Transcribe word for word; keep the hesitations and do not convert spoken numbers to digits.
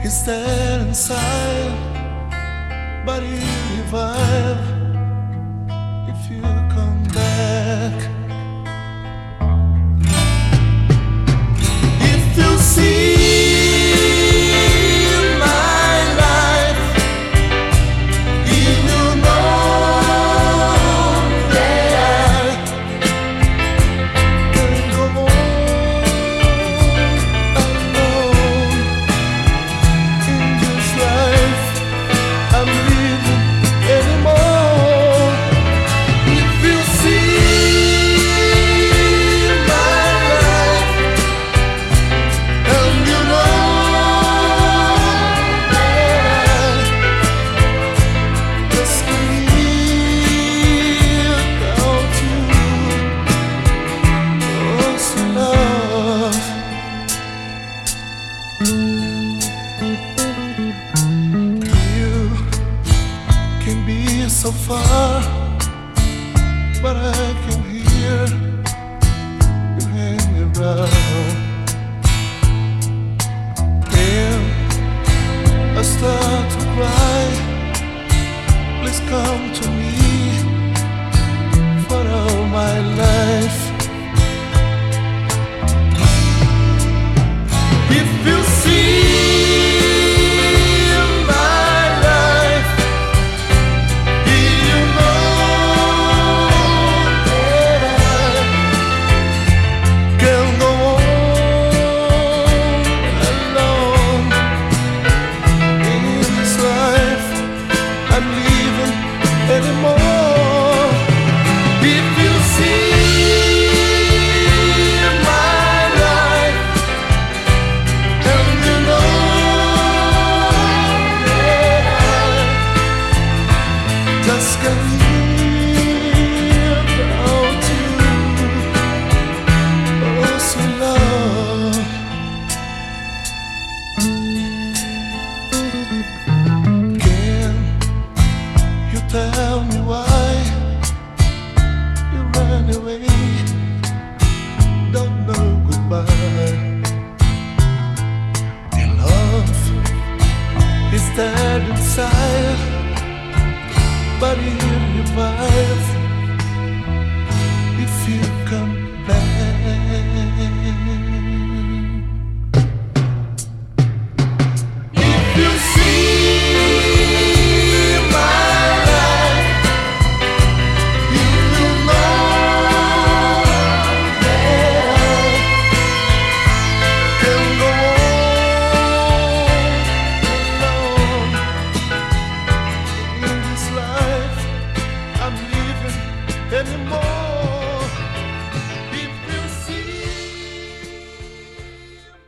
is dead inside, but you revive if you come back. If you see my life, you will know that I can go on alone in this life I'm living anymore. If you see my life, and you know that I just live without you, oh, so love. You can be so far, but I can hear you hanging around. When I start to cry, please come to me for all my life. If you see my life, you know that I can go on alone in this life I'm living anymore. If you see my life, and you know that I just can't live without you, oh, so love. Can you tell me why you ran away? Don't know goodbye. Your love is dead inside, but it revives if you come back. If you see my life, you will know that I can go on alone in this life I'm living anymore.